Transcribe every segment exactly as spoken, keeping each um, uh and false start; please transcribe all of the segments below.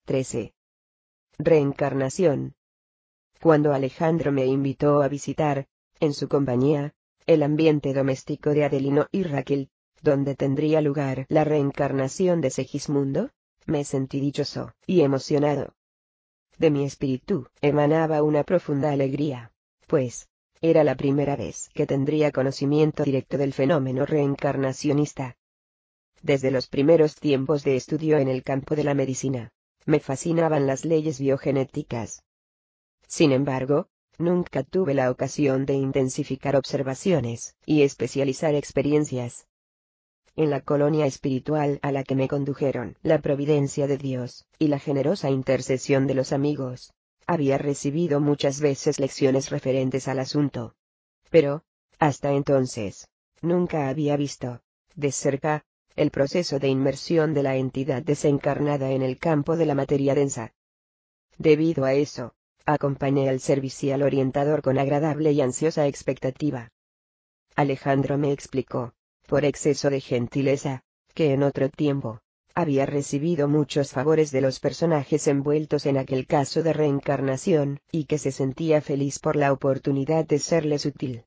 trece. Reencarnación. Cuando Alejandro me invitó a visitar, en su compañía, el ambiente doméstico de Adelino y Raquel, donde tendría lugar la reencarnación de Segismundo, me sentí dichoso y emocionado. De mi espíritu emanaba una profunda alegría, pues, era la primera vez que tendría conocimiento directo del fenómeno reencarnacionista. Desde los primeros tiempos de estudio en el campo de la medicina, me fascinaban las leyes biogenéticas. Sin embargo, nunca tuve la ocasión de intensificar observaciones y especializar experiencias. En la colonia espiritual a la que me condujeron la providencia de Dios y la generosa intercesión de los amigos, había recibido muchas veces lecciones referentes al asunto. Pero, hasta entonces, nunca había visto, de cerca, el proceso de inmersión de la entidad desencarnada en el campo de la materia densa. Debido a eso, acompañé al servicial orientador con agradable y ansiosa expectativa. Alejandro me explicó, por exceso de gentileza, que en otro tiempo, había recibido muchos favores de los personajes envueltos en aquel caso de reencarnación, y que se sentía feliz por la oportunidad de serles útil.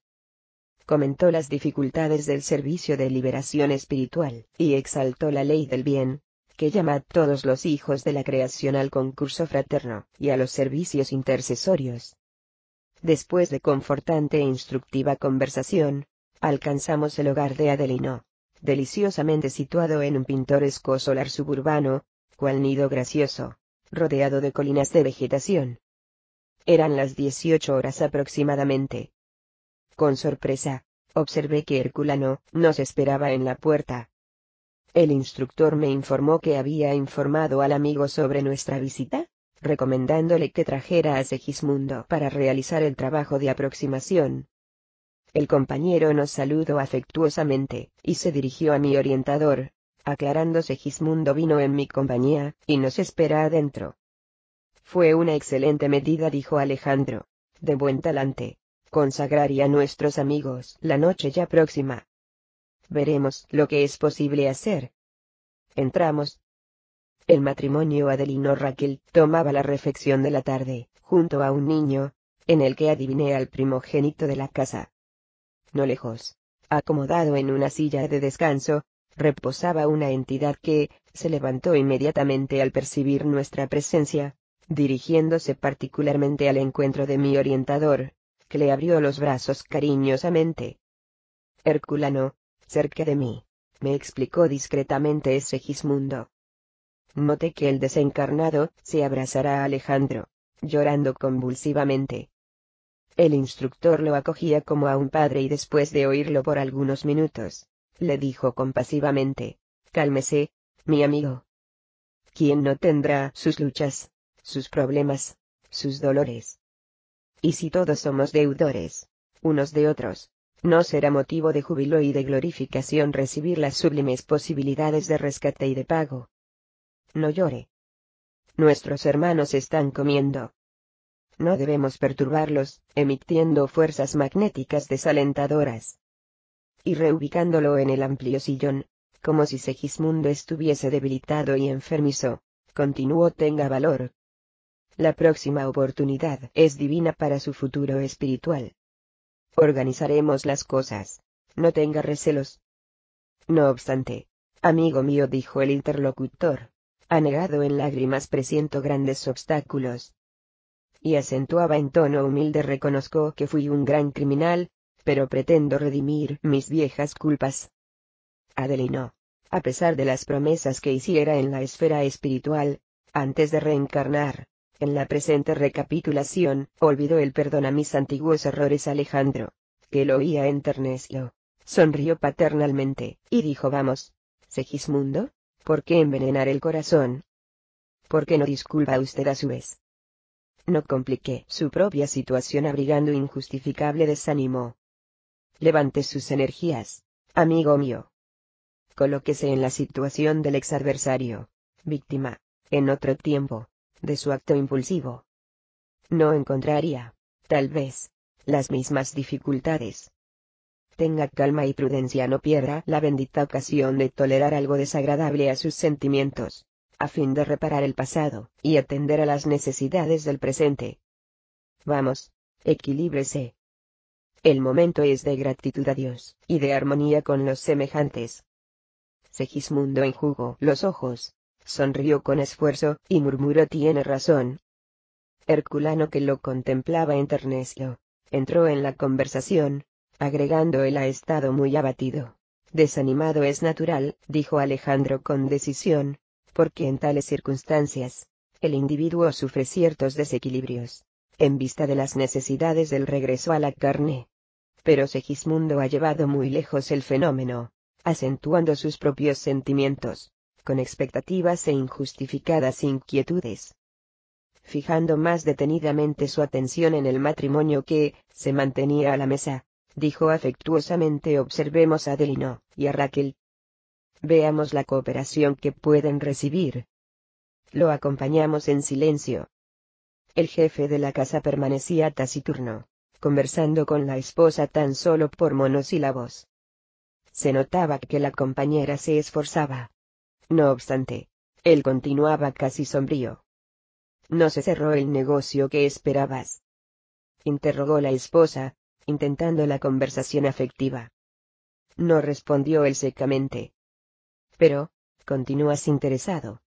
Comentó las dificultades del servicio de liberación espiritual, y exaltó la ley del bien, que llama a todos los hijos de la creación al concurso fraterno, y a los servicios intercesorios. Después de confortante e instructiva conversación, alcanzamos el hogar de Adelino, deliciosamente situado en un pintoresco solar suburbano, cual nido gracioso, rodeado de colinas de vegetación. Eran las dieciocho horas aproximadamente. Con sorpresa, observé que Herculano nos esperaba en la puerta. El instructor me informó que había informado al amigo sobre nuestra visita, recomendándole que trajera a Segismundo para realizar el trabajo de aproximación. El compañero nos saludó afectuosamente, y se dirigió a mi orientador, aclarando: Segismundo vino en mi compañía, y nos espera adentro. Fue una excelente medida, dijo Alejandro, de buen talante, consagrar a nuestros amigos la noche ya próxima. Veremos lo que es posible hacer. Entramos. El matrimonio Adelino-Raquel tomaba la refección de la tarde, junto a un niño, en el que adiviné al primogénito de la casa. No lejos, acomodado en una silla de descanso, reposaba una entidad que, se levantó inmediatamente al percibir nuestra presencia, dirigiéndose particularmente al encuentro de mi orientador, que le abrió los brazos cariñosamente. Herculano, cerca de mí, me explicó discretamente Segismundo. Noté que el desencarnado se abrazará a Alejandro, llorando convulsivamente. El instructor lo acogía como a un padre y después de oírlo por algunos minutos, le dijo compasivamente: cálmese, mi amigo. ¿Quién no tendrá sus luchas, sus problemas, sus dolores? Y si todos somos deudores, unos de otros, ¿no será motivo de júbilo y de glorificación recibir las sublimes posibilidades de rescate y de pago? No llore. Nuestros hermanos están comiendo. No debemos perturbarlos, emitiendo fuerzas magnéticas desalentadoras. Y reubicándolo en el amplio sillón, como si Segismundo estuviese debilitado y enfermizo, continuó: tenga valor. La próxima oportunidad es divina para su futuro espiritual. Organizaremos las cosas. No tenga recelos. No obstante, amigo mío, dijo el interlocutor, anegado en lágrimas, presiento grandes obstáculos. Y acentuaba en tono humilde: reconozco que fui un gran criminal, pero pretendo redimir mis viejas culpas. Adelino, a pesar de las promesas que hiciera en la esfera espiritual, antes de reencarnar, en la presente recapitulación, olvidó el perdón a mis antiguos errores. Alejandro, que lo oía, enterneció, sonrió paternalmente, y dijo: vamos, Segismundo, ¿por qué envenenar el corazón? ¿Por qué no disculpa usted a su vez? No compliqué su propia situación abrigando injustificable desánimo. Levante sus energías, amigo mío. Colóquese en la situación del exadversario, víctima, en otro tiempo, de su acto impulsivo. No encontraría, tal vez, las mismas dificultades. Tenga calma y prudencia, no pierda la bendita ocasión de tolerar algo desagradable a sus sentimientos, a fin de reparar el pasado, y atender a las necesidades del presente. Vamos, equilíbrese. El momento es de gratitud a Dios, y de armonía con los semejantes. Segismundo enjugó los ojos, sonrió con esfuerzo, y murmuró: tiene razón. Herculano, que lo contemplaba enterneció, entró en la conversación, agregando: él ha estado muy abatido. Desanimado es natural, dijo Alejandro con decisión, porque en tales circunstancias, el individuo sufre ciertos desequilibrios, en vista de las necesidades del regreso a la carne. Pero Segismundo ha llevado muy lejos el fenómeno, acentuando sus propios sentimientos, con expectativas e injustificadas inquietudes. Fijando más detenidamente su atención en el matrimonio que se mantenía a la mesa, dijo afectuosamente: observemos a Adelino y a Raquel. Veamos la cooperación que pueden recibir. Lo acompañamos en silencio. El jefe de la casa permanecía taciturno, conversando con la esposa tan solo por monosílabos. Se notaba que la compañera se esforzaba. No obstante, él continuaba casi sombrío. ¿No se cerró el negocio que esperabas?, interrogó la esposa, intentando la conversación afectiva. No, respondió él secamente. Pero, continúas interesado.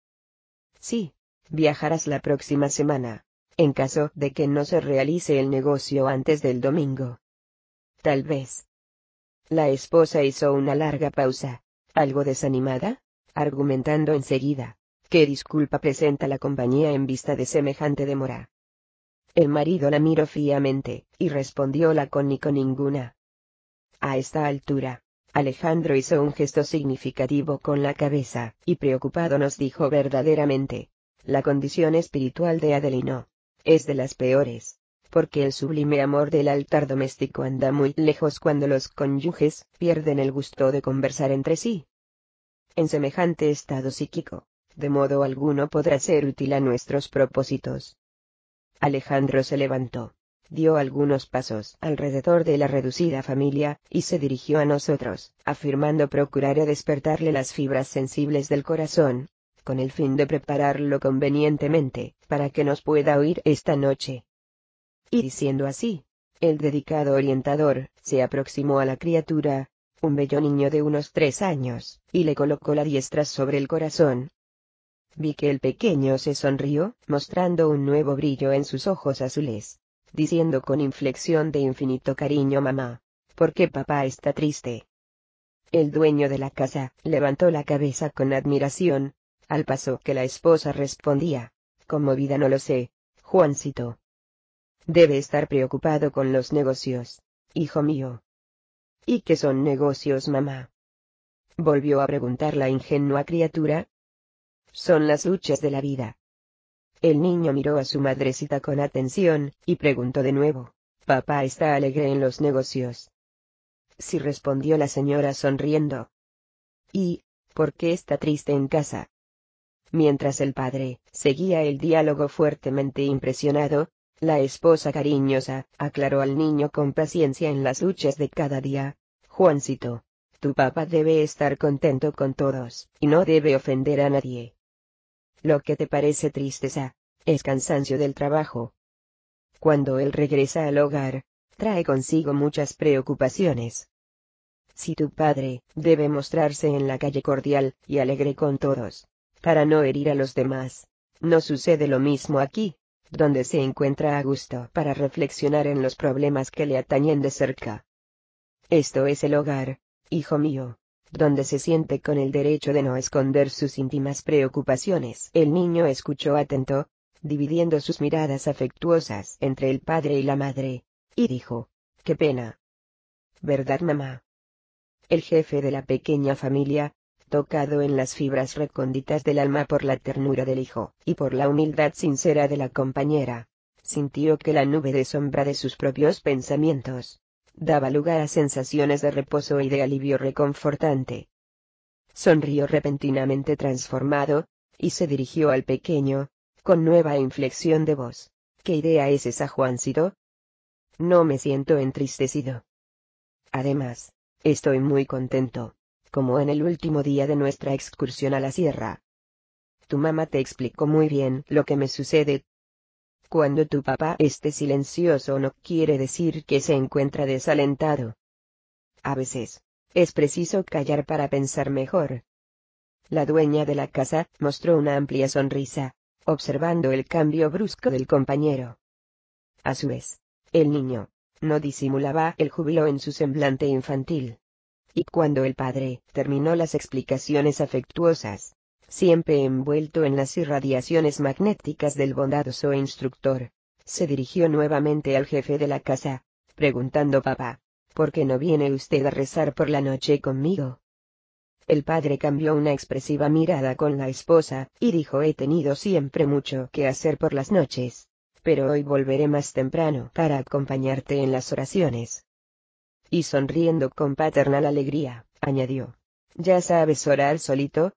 Sí, viajarás la próxima semana, en caso de que no se realice el negocio antes del domingo. Tal vez. La esposa hizo una larga pausa, algo desanimada, argumentando enseguida: ¿qué disculpa presenta la compañía en vista de semejante demora? El marido la miró fríamente, y respondió lacónico: ninguna. A esta altura, Alejandro hizo un gesto significativo con la cabeza, y preocupado nos dijo: verdaderamente, la condición espiritual de Adelino es de las peores, porque el sublime amor del altar doméstico anda muy lejos cuando los cónyuges pierden el gusto de conversar entre sí. En semejante estado psíquico, de modo alguno podrá ser útil a nuestros propósitos. Alejandro se levantó, dio algunos pasos alrededor de la reducida familia, y se dirigió a nosotros, afirmando procurar despertarle las fibras sensibles del corazón, con el fin de prepararlo convenientemente, para que nos pueda oír esta noche. Y diciendo así, el dedicado orientador se aproximó a la criatura, un bello niño de unos tres años, y le colocó la diestra sobre el corazón. Vi que el pequeño se sonrió, mostrando un nuevo brillo en sus ojos azules, diciendo con inflexión de infinito cariño: mamá, ¿por qué papá está triste? El dueño de la casa levantó la cabeza con admiración, al paso que la esposa respondía, conmovida: no lo sé, Juancito. Debe estar preocupado con los negocios, hijo mío. ¿Y qué son negocios, mamá?, volvió a preguntar la ingenua criatura. Son las luchas de la vida. El niño miró a su madrecita con atención, y preguntó de nuevo: ¿papá está alegre en los negocios? Sí, respondió la señora sonriendo. ¿Y por qué está triste en casa? Mientras el padre seguía el diálogo fuertemente impresionado, la esposa cariñosa aclaró al niño con paciencia: en las luchas de cada día, Juancito, tu papá debe estar contento con todos, y no debe ofender a nadie. Lo que te parece tristeza, es cansancio del trabajo. Cuando él regresa al hogar, trae consigo muchas preocupaciones. Si tu padre debe mostrarse en la calle cordial y alegre con todos, para no herir a los demás, no sucede lo mismo aquí, donde se encuentra a gusto para reflexionar en los problemas que le atañen de cerca. Esto es el hogar, hijo mío, donde se siente con el derecho de no esconder sus íntimas preocupaciones. El niño escuchó atento, dividiendo sus miradas afectuosas entre el padre y la madre, y dijo: qué pena. ¿Verdad, mamá? El jefe de la pequeña familia, tocado en las fibras recónditas del alma por la ternura del hijo, y por la humildad sincera de la compañera, sintió que la nube de sombra de sus propios pensamientos daba lugar a sensaciones de reposo y de alivio reconfortante. Sonrió repentinamente transformado, y se dirigió al pequeño, con nueva inflexión de voz: ¿qué idea es esa, Juancito? No me siento entristecido. Además, estoy muy contento, como en el último día de nuestra excursión a la sierra. Tu mamá te explicó muy bien lo que me sucede. Cuando tu papá esté silencioso no quiere decir que se encuentra desalentado. A veces, es preciso callar para pensar mejor. La dueña de la casa mostró una amplia sonrisa, observando el cambio brusco del compañero. A su vez, el niño no disimulaba el júbilo en su semblante infantil. Y cuando el padre terminó las explicaciones afectuosas, siempre envuelto en las irradiaciones magnéticas del bondadoso instructor, se dirigió nuevamente al jefe de la casa, preguntando: papá, ¿por qué no viene usted a rezar por la noche conmigo? El padre cambió una expresiva mirada con la esposa, y dijo: he tenido siempre mucho que hacer por las noches, pero hoy volveré más temprano para acompañarte en las oraciones. Y sonriendo con paternal alegría, añadió: ¿ya sabes orar solito?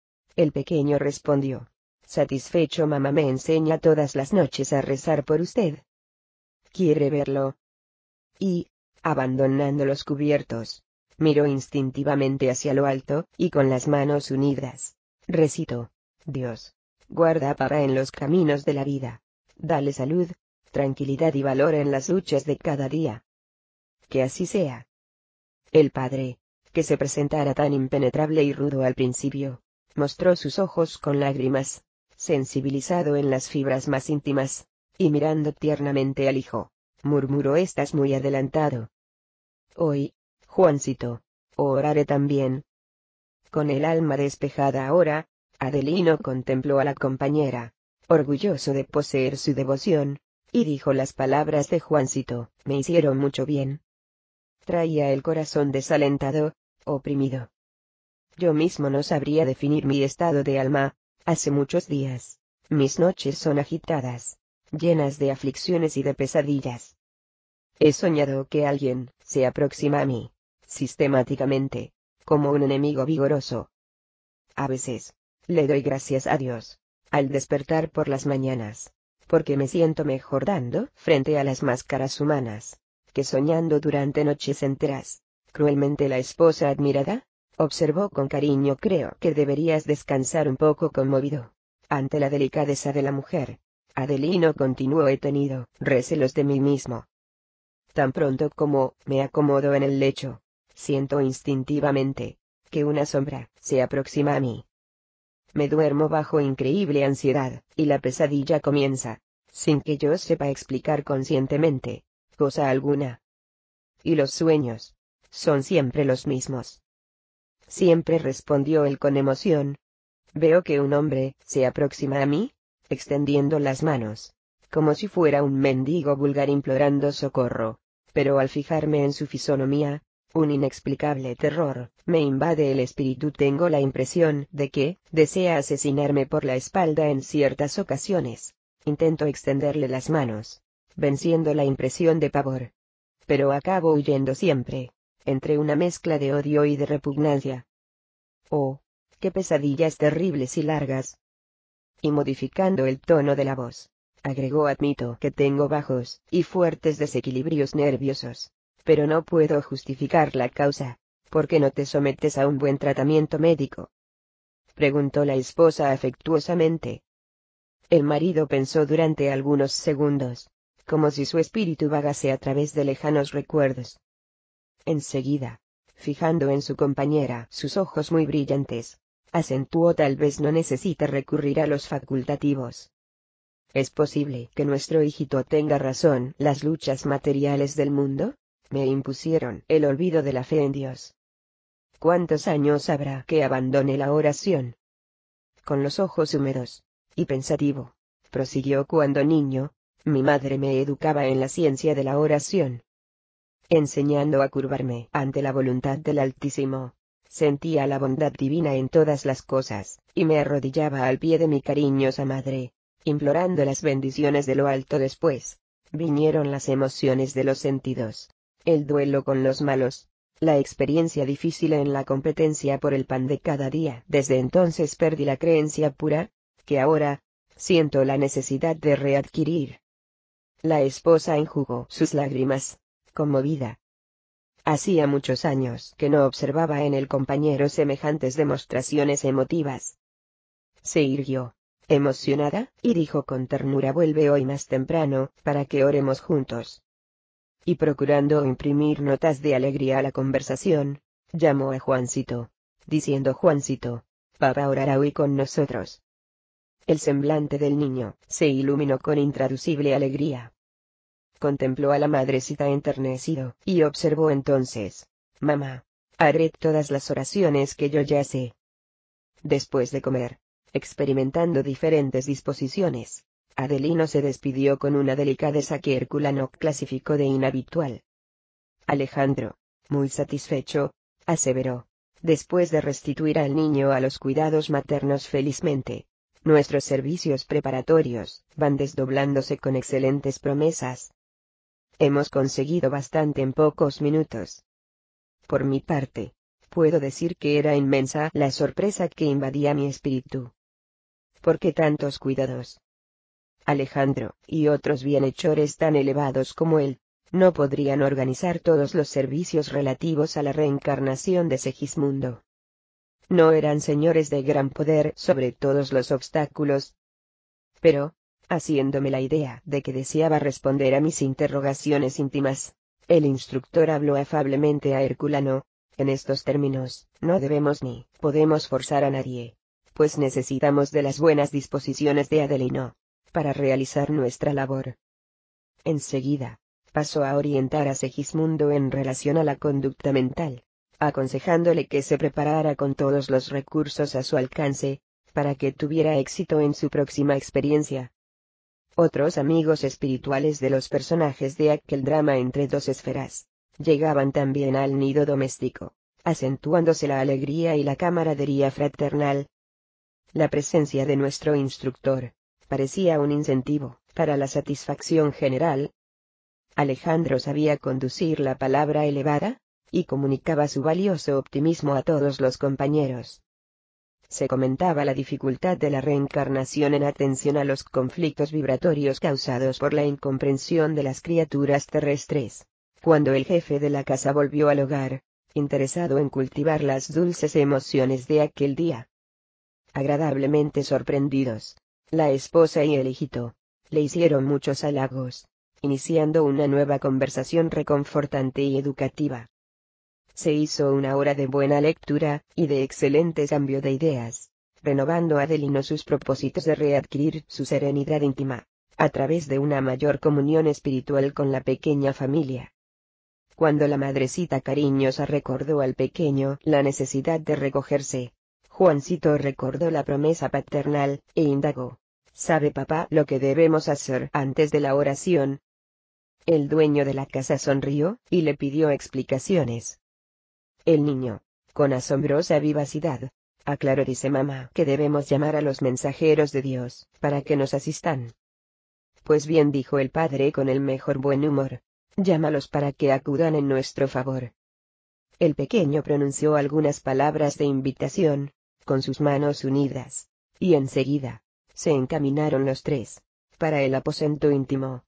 El pequeño respondió: satisfecho, mamá me enseña todas las noches a rezar por usted. ¿Quiere verlo? Y, abandonando los cubiertos, miró instintivamente hacia lo alto, y con las manos unidas, recitó: Dios, guarda a papá en los caminos de la vida. Dale salud, tranquilidad y valor en las luchas de cada día. Que así sea. El padre, que se presentara tan impenetrable y rudo al principio, mostró sus ojos con lágrimas, sensibilizado en las fibras más íntimas, y mirando tiernamente al hijo, murmuró: estás muy adelantado. Hoy, Juancito, oraré también. Con el alma despejada ahora, Adelino contempló a la compañera, orgulloso de poseer su devoción, y dijo: las palabras de Juancito me hicieron mucho bien. Traía el corazón desalentado, oprimido. Yo mismo no sabría definir mi estado de alma. Hace muchos días, mis noches son agitadas, llenas de aflicciones y de pesadillas. He soñado que alguien se aproxima a mí, sistemáticamente, como un enemigo vigoroso. A veces, le doy gracias a Dios, al despertar por las mañanas, porque me siento mejor dando frente a las máscaras humanas, que soñando durante noches enteras. Cruelmente la esposa admirada, observó con cariño: creo que deberías descansar un poco. Conmovido ante la delicadeza de la mujer, Adelino continuó: he tenido recelos de mí mismo. Tan pronto como me acomodo en el lecho, siento instintivamente que una sombra se aproxima a mí. Me duermo bajo increíble ansiedad, y la pesadilla comienza, sin que yo sepa explicar conscientemente cosa alguna. Y los sueños son siempre los mismos. Siempre, respondió él con emoción. Veo que un hombre se aproxima a mí, extendiendo las manos, como si fuera un mendigo vulgar implorando socorro, pero al fijarme en su fisonomía, un inexplicable terror me invade el espíritu. Tengo la impresión de que desea asesinarme por la espalda en ciertas ocasiones. Intento extenderle las manos, venciendo la impresión de pavor, pero acabo huyendo siempre, entre una mezcla de odio y de repugnancia. Oh, qué pesadillas terribles y largas. Y modificando el tono de la voz, agregó: admito que tengo bajos y fuertes desequilibrios nerviosos, pero no puedo justificar la causa. ¿Por qué no te sometes a un buen tratamiento médico?, preguntó la esposa afectuosamente. El marido pensó durante algunos segundos, como si su espíritu vagase a través de lejanos recuerdos. Enseguida, fijando en su compañera sus ojos muy brillantes, acentuó: tal vez no necesite recurrir a los facultativos. ¿Es posible que nuestro hijito tenga razón? Las luchas materiales del mundo me impusieron el olvido de la fe en Dios. ¿Cuántos años habrá que abandone la oración? Con los ojos húmedos y pensativo, prosiguió: cuando niño, mi madre me educaba en la ciencia de la oración, enseñando a curvarme ante la voluntad del Altísimo. Sentía la bondad divina en todas las cosas, y me arrodillaba al pie de mi cariñosa madre, implorando las bendiciones de lo alto. Después vinieron las emociones de los sentidos, el duelo con los malos, la experiencia difícil en la competencia por el pan de cada día. Desde entonces perdí la creencia pura, que ahora siento la necesidad de readquirir. La esposa enjugó sus lágrimas, conmovida. Hacía muchos años que no observaba en el compañero semejantes demostraciones emotivas. Se irguió, emocionada, y dijo con ternura: vuelve hoy más temprano, para que oremos juntos. Y procurando imprimir notas de alegría a la conversación, llamó a Juancito, diciendo: Juancito, papá orará hoy con nosotros. El semblante del niño se iluminó con intraducible alegría. Contempló a la madrecita enternecido, y observó entonces: mamá, haré todas las oraciones que yo ya sé. Después de comer, experimentando diferentes disposiciones, Adelino se despidió con una delicadeza que Herculano clasificó de inhabitual. Alejandro, muy satisfecho, aseveró, después de restituir al niño a los cuidados maternos felizmente, nuestros servicios preparatorios van desdoblándose con excelentes promesas. Hemos conseguido bastante en pocos minutos. Por mi parte, puedo decir que era inmensa la sorpresa que invadía mi espíritu. ¿Por qué tantos cuidados? Alejandro y otros bienhechores tan elevados como él no podrían organizar todos los servicios relativos a la reencarnación de Segismundo. No eran señores de gran poder sobre todos los obstáculos. Pero, haciéndome la idea de que deseaba responder a mis interrogaciones íntimas, el instructor habló afablemente a Herculano, en estos términos: no debemos ni podemos forzar a nadie, pues necesitamos de las buenas disposiciones de Adelino para realizar nuestra labor. Enseguida, pasó a orientar a Segismundo en relación a la conducta mental, aconsejándole que se preparara con todos los recursos a su alcance, para que tuviera éxito en su próxima experiencia. Otros amigos espirituales de los personajes de aquel drama entre dos esferas, llegaban también al nido doméstico, acentuándose la alegría y la camaradería fraternal. La presencia de nuestro instructor parecía un incentivo para la satisfacción general. Alejandro sabía conducir la palabra elevada, y comunicaba su valioso optimismo a todos los compañeros. Se comentaba la dificultad de la reencarnación en atención a los conflictos vibratorios causados por la incomprensión de las criaturas terrestres. Cuando el jefe de la casa volvió al hogar, interesado en cultivar las dulces emociones de aquel día. Agradablemente sorprendidos, la esposa y el hijito le hicieron muchos halagos, iniciando una nueva conversación reconfortante y educativa. Se hizo una hora de buena lectura, y de excelente cambio de ideas, renovando Adelino sus propósitos de readquirir su serenidad íntima, a través de una mayor comunión espiritual con la pequeña familia. Cuando la madrecita cariñosa recordó al pequeño la necesidad de recogerse, Juancito recordó la promesa paternal, e indagó: ¿sabe papá lo que debemos hacer antes de la oración? El dueño de la casa sonrió, y le pidió explicaciones. El niño, con asombrosa vivacidad, aclaró: dice mamá que debemos llamar a los mensajeros de Dios, para que nos asistan. Pues bien, dijo el padre con el mejor buen humor, llámalos para que acudan en nuestro favor. El pequeño pronunció algunas palabras de invitación, con sus manos unidas, y enseguida, se encaminaron los tres, para el aposento íntimo.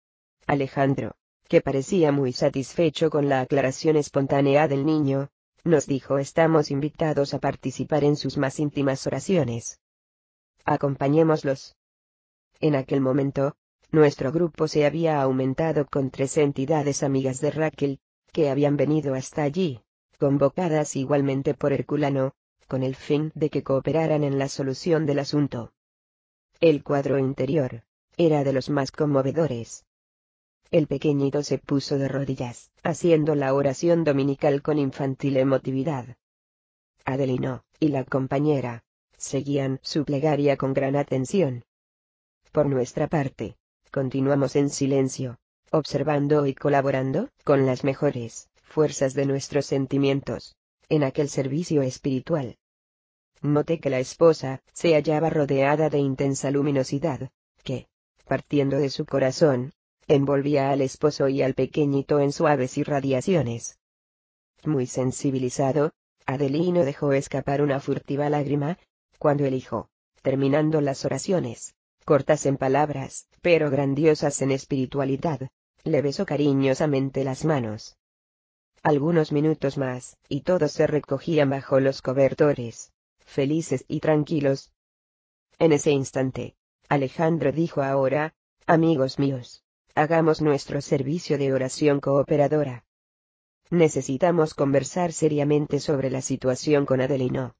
Alejandro, que parecía muy satisfecho con la aclaración espontánea del niño, nos dijo: estamos invitados a participar en sus más íntimas oraciones. Acompañémoslos. En aquel momento, nuestro grupo se había aumentado con tres entidades amigas de Raquel, que habían venido hasta allí, convocadas igualmente por Herculano, con el fin de que cooperaran en la solución del asunto. El cuadro interior era de los más conmovedores. El pequeñito se puso de rodillas, haciendo la oración dominical con infantil emotividad. Adelino y la compañera seguían su plegaria con gran atención. Por nuestra parte, continuamos en silencio, observando y colaborando con las mejores fuerzas de nuestros sentimientos en aquel servicio espiritual. Noté que la esposa se hallaba rodeada de intensa luminosidad, que, partiendo de su corazón, envolvía al esposo y al pequeñito en suaves irradiaciones. Muy sensibilizado, Adelino dejó escapar una furtiva lágrima, cuando el hijo, terminando las oraciones, cortas en palabras, pero grandiosas en espiritualidad, le besó cariñosamente las manos. Algunos minutos más, y todos se recogían bajo los cobertores, felices y tranquilos. En ese instante, Alejandro dijo: ahora, amigos míos, hagamos nuestro servicio de oración cooperadora. Necesitamos conversar seriamente sobre la situación con Adelino.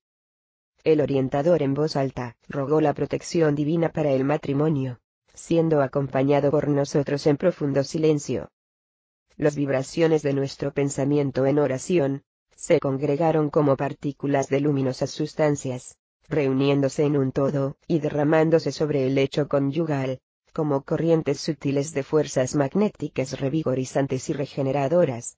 El orientador en voz alta rogó la protección divina para el matrimonio, siendo acompañado por nosotros en profundo silencio. Las vibraciones de nuestro pensamiento en oración se congregaron como partículas de luminosas sustancias, reuniéndose en un todo y derramándose sobre el lecho conyugal, como corrientes sutiles de fuerzas magnéticas revigorizantes y regeneradoras.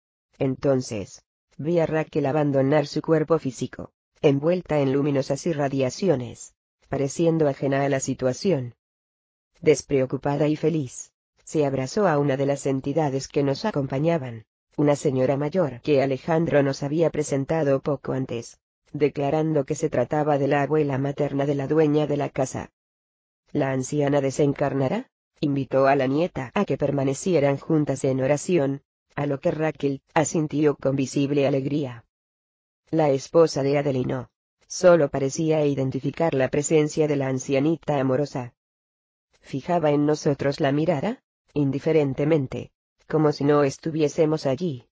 Entonces, vi a Raquel abandonar su cuerpo físico, envuelta en luminosas irradiaciones, pareciendo ajena a la situación. Despreocupada y feliz, se abrazó a una de las entidades que nos acompañaban, una señora mayor que Alejandro nos había presentado poco antes, declarando que se trataba de la abuela materna de la dueña de la casa. ¿La anciana desencarnará?, invitó a la nieta a que permanecieran juntas en oración, a lo que Raquel asintió con visible alegría. La esposa de Adelino solo parecía identificar la presencia de la ancianita amorosa. Fijaba en nosotros la mirada, indiferentemente, como si no estuviésemos allí.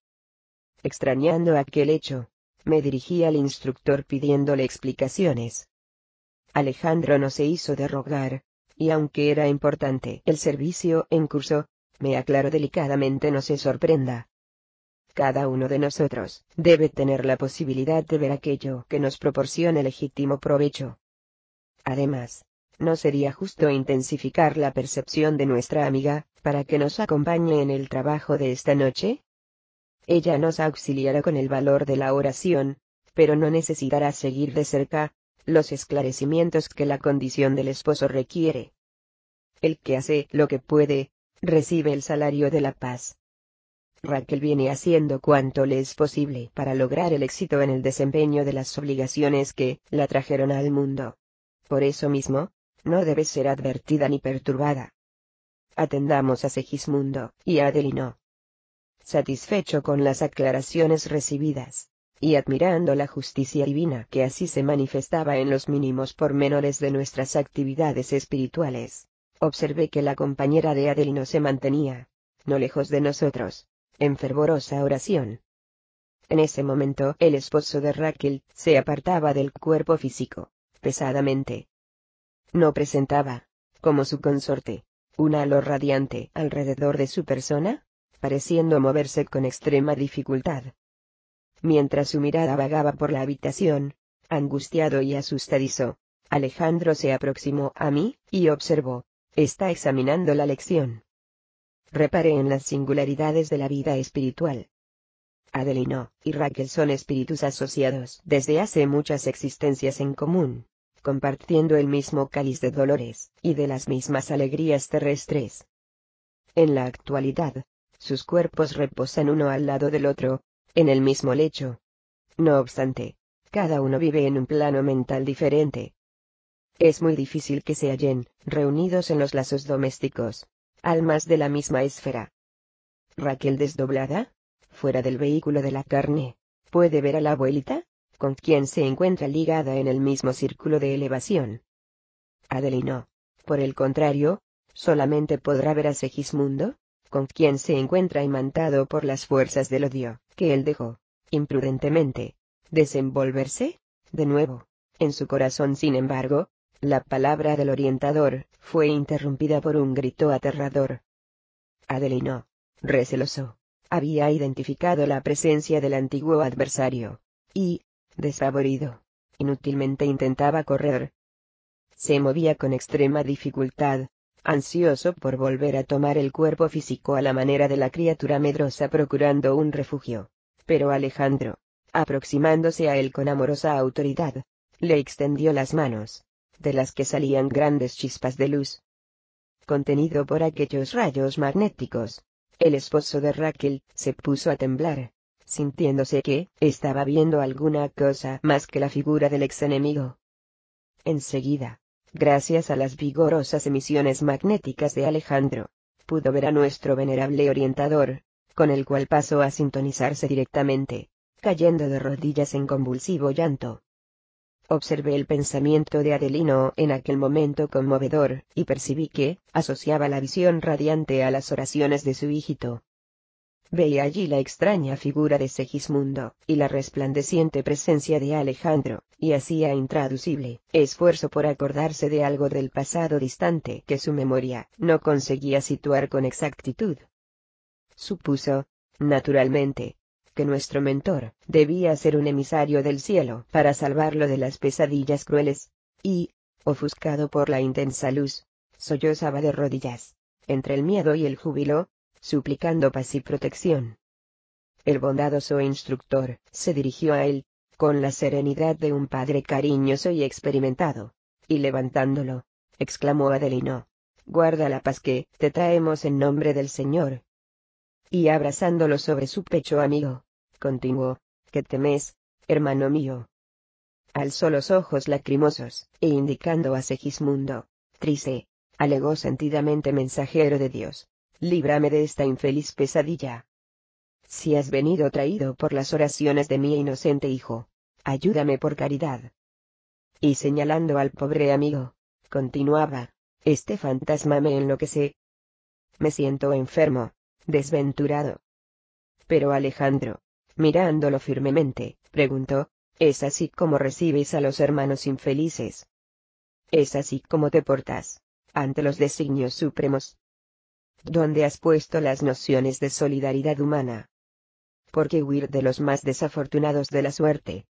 Extrañando aquel hecho, me dirigí al instructor pidiéndole explicaciones. Alejandro no se hizo de rogar, y aunque era importante el servicio en curso, me aclaró delicadamente: no se sorprenda. Cada uno de nosotros debe tener la posibilidad de ver aquello que nos proporcione legítimo provecho. Además, ¿no sería justo intensificar la percepción de nuestra amiga, para que nos acompañe en el trabajo de esta noche? Ella nos auxiliará con el valor de la oración, pero no necesitará seguir de cerca los esclarecimientos que la condición del esposo requiere. El que hace lo que puede, recibe el salario de la paz. Raquel viene haciendo cuanto le es posible para lograr el éxito en el desempeño de las obligaciones que la trajeron al mundo. Por eso mismo, no debe ser advertida ni perturbada. Atendamos a Segismundo y a Adelino. Satisfecho con las aclaraciones recibidas, y admirando la justicia divina que así se manifestaba en los mínimos pormenores de nuestras actividades espirituales, observé que la compañera de Adelino se mantenía, no lejos de nosotros, en fervorosa oración. En ese momento el esposo de Raquel se apartaba del cuerpo físico, pesadamente. No presentaba, como su consorte, un halo radiante alrededor de su persona, pareciendo moverse con extrema dificultad. Mientras su mirada vagaba por la habitación, angustiado y asustadizo, Alejandro se aproximó a mí, y observó: está examinando la lección. Reparé en las singularidades de la vida espiritual. Adelino y Raquel son espíritus asociados desde hace muchas existencias en común, compartiendo el mismo cáliz de dolores y de las mismas alegrías terrestres. En la actualidad, sus cuerpos reposan uno al lado del otro, en el mismo lecho. No obstante, cada uno vive en un plano mental diferente. Es muy difícil que se hallen reunidos en los lazos domésticos, almas de la misma esfera. Raquel, desdoblada, fuera del vehículo de la carne, puede ver a la abuelita, con quien se encuentra ligada en el mismo círculo de elevación. Adelino, por el contrario, solamente podrá ver a Segismundo, con quien se encuentra imantado por las fuerzas del odio, que él dejó, imprudentemente, desenvolverse, de nuevo, en su corazón. Sin embargo, la palabra del orientador fue interrumpida por un grito aterrador. Adelino, receloso, había identificado la presencia del antiguo adversario, y, despavorido, inútilmente intentaba correr. Se movía con extrema dificultad, ansioso por volver a tomar el cuerpo físico a la manera de la criatura medrosa procurando un refugio. Pero Alejandro, aproximándose a él con amorosa autoridad, le extendió las manos, de las que salían grandes chispas de luz. Contenido por aquellos rayos magnéticos, el esposo de Raquel se puso a temblar, sintiéndose que estaba viendo alguna cosa más que la figura del ex enemigo. Enseguida, gracias a las vigorosas emisiones magnéticas de Alejandro, pudo ver a nuestro venerable orientador, con el cual pasó a sintonizarse directamente, cayendo de rodillas en convulsivo llanto. Observé el pensamiento de Adelino en aquel momento conmovedor, y percibí que, asociaba la visión radiante a las oraciones de su hijito. Veía allí la extraña figura de Segismundo, y la resplandeciente presencia de Alejandro, y hacía intraducible esfuerzo por acordarse de algo del pasado distante que su memoria no conseguía situar con exactitud. Supuso, naturalmente, que nuestro mentor debía ser un emisario del cielo para salvarlo de las pesadillas crueles, y, ofuscado por la intensa luz, sollozaba de rodillas, entre el miedo y el júbilo, suplicando paz y protección. El bondadoso instructor se dirigió a él, con la serenidad de un padre cariñoso y experimentado, y levantándolo, exclamó Adelino: «Guarda la paz que te traemos en nombre del Señor». Y abrazándolo sobre su pecho amigo, continuó: «¿Qué temes, hermano mío?». Alzó los ojos lacrimosos, e indicando a Segismundo: «Trise», alegó sentidamente: «mensajero de Dios, líbrame de esta infeliz pesadilla. Si has venido traído por las oraciones de mi inocente hijo, ayúdame por caridad». Y señalando al pobre amigo, continuaba: «Este fantasma me enloquece. Me siento enfermo, desventurado». Pero Alejandro, mirándolo firmemente, preguntó: «¿Es así como recibes a los hermanos infelices? ¿Es así como te portas ante los designios supremos? ¿Dónde has puesto las nociones de solidaridad humana? ¿Por qué huir de los más desafortunados de la suerte?